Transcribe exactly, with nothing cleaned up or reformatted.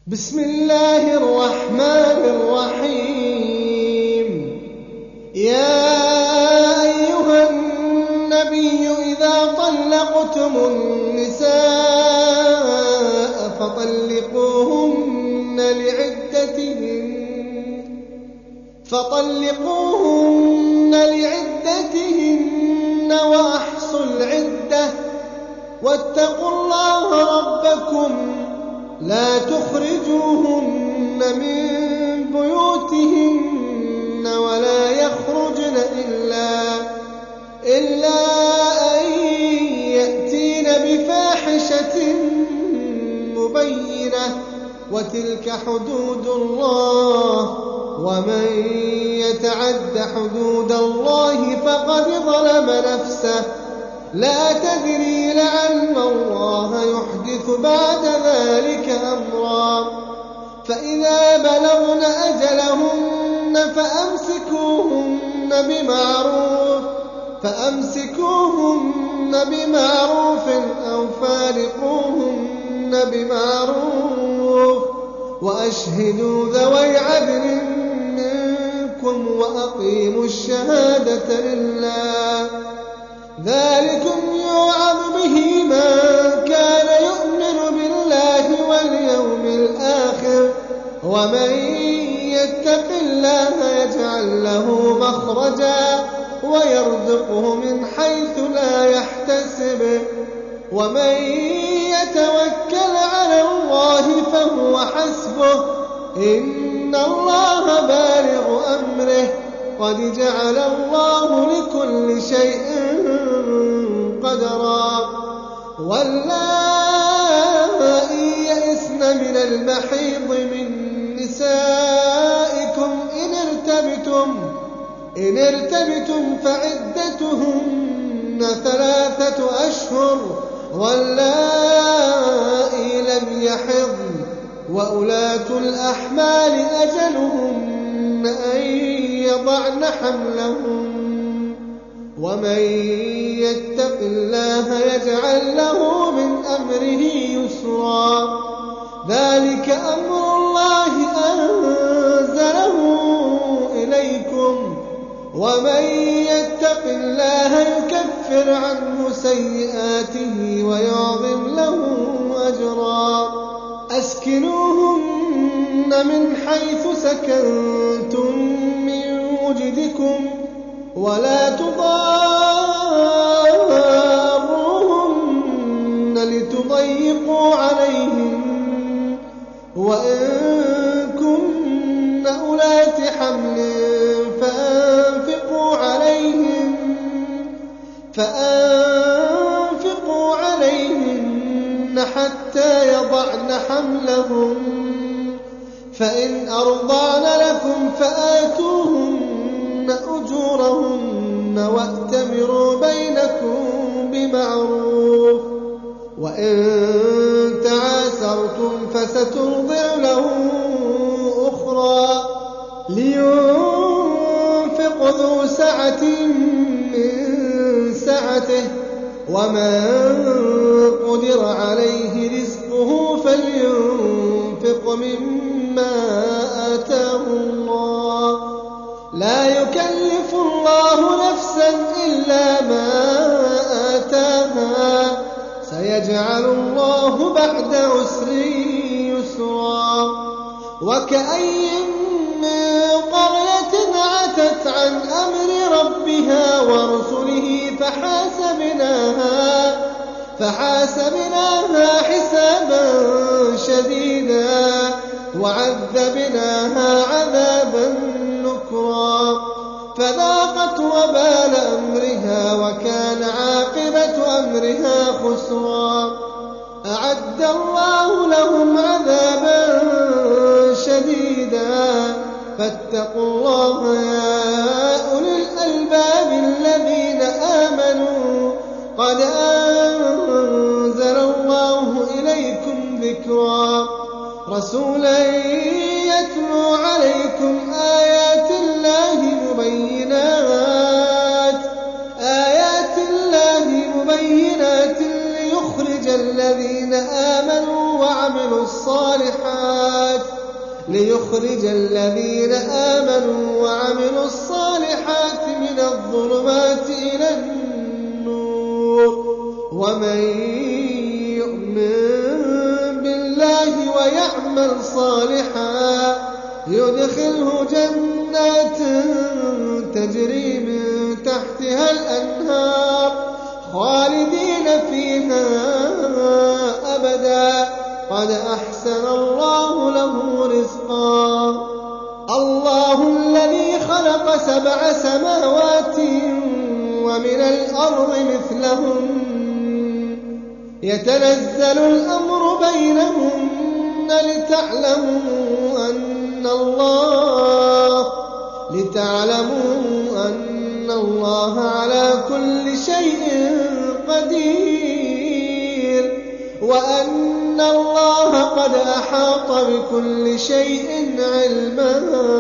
بسم الله الرحمن الرحيم. يا أيها النبي إذا طلقتم النساء فطلقوهن لعدتهن فطلقوهن لعدتهن وأحصوا العدة واتقوا الله ربكم لا تخرجوهن من بيوتهن ولا يخرجن إلا, إلا أن يأتين بفاحشة مبينة وتلك حدود الله ومن يتعد حدود الله فقد ظلم نفسه لا تدري لعل الله يحدث بعد ذلك أمرا فإذا بلغن أجلهن فأمسكوهن بمعروف فأمسكوهن بمعروف أو فارقوهن بمعروف وأشهدوا ذوي عدل منكم وأقيموا الشهادة لله ذلكم يوعظ به من كان يؤمن بالله واليوم الآخر ومن يتق الله يجعل له مخرجا ويرزقه من حيث لا يحتسب ومن يتوكل على الله فهو حسبه إن الله بالغ أمره قد جعل الله لكل شيء قدرا واللائي يئسن من المحيض من نسائكم إن ارتبتم, إن ارتبتم فعدتهن ثلاثة أشهر واللائي لم يحضن وأولاة الأحمال أجلهن أن يضعن حملهن ومن يتق الله يجعل له من أمره يسرا ذلك أمر الله أنزله إليكم ومن يتق الله يكفر عنه سيئاته ويعظم له أجرا أسكنوهن من حيث سكنتم من وجدكم ولا تضاروهن لتضيقوا عليهن وإن كن أولات حمل فأنفقوا عليهن فأنفقوا عليهن حتى يضعن حملهن فإن أرضعن لكم فآتوهن أجورهن وأتمروا بينكم بمعروف وإن تعاسرتم فسترضع له أخرى لينفق ذو سعة من سعته ومن قدر عليه رزقه فلينفق مما آتاه الله لا يكلف الله نفسا إلا ما آتاها سيجعل الله بعد عسر يسرا وكأي من قرية عتت عن أمر ربها ورسله فحاسبناها, فحاسبناها حسابا شديدا وعذبناها عذابا نكرا فذاقت وبال أمرها وكان عاقبة أمرها خسرا أعد الله لهم عذابا شديدا فاتقوا الله يا أولي الألباب الذين آمنوا قد أنزل الله إليكم ذكرا رسولا يتلو عليكم آيات الله مبينات آيات الله مبينات ليخرج الذين الذين آمنوا وعملوا الصالحات ليخرج الذين آمنوا وعملوا الصالحات من الظلمات إلى النور ومن يؤمن بالله ويعمل صالحا يدخله جنات تجري من تحتها الأنهار خالدين فيها أبدا قد أحسن الله له رزقا. الله الذي خلق سبع سماوات ومن الأرض مثلهن يتنزل الأمر بينهن لتعلموا أن الله لتعلموا أن الله على كل شيء قدير وأن الله قد أحاط بكل شيء علما.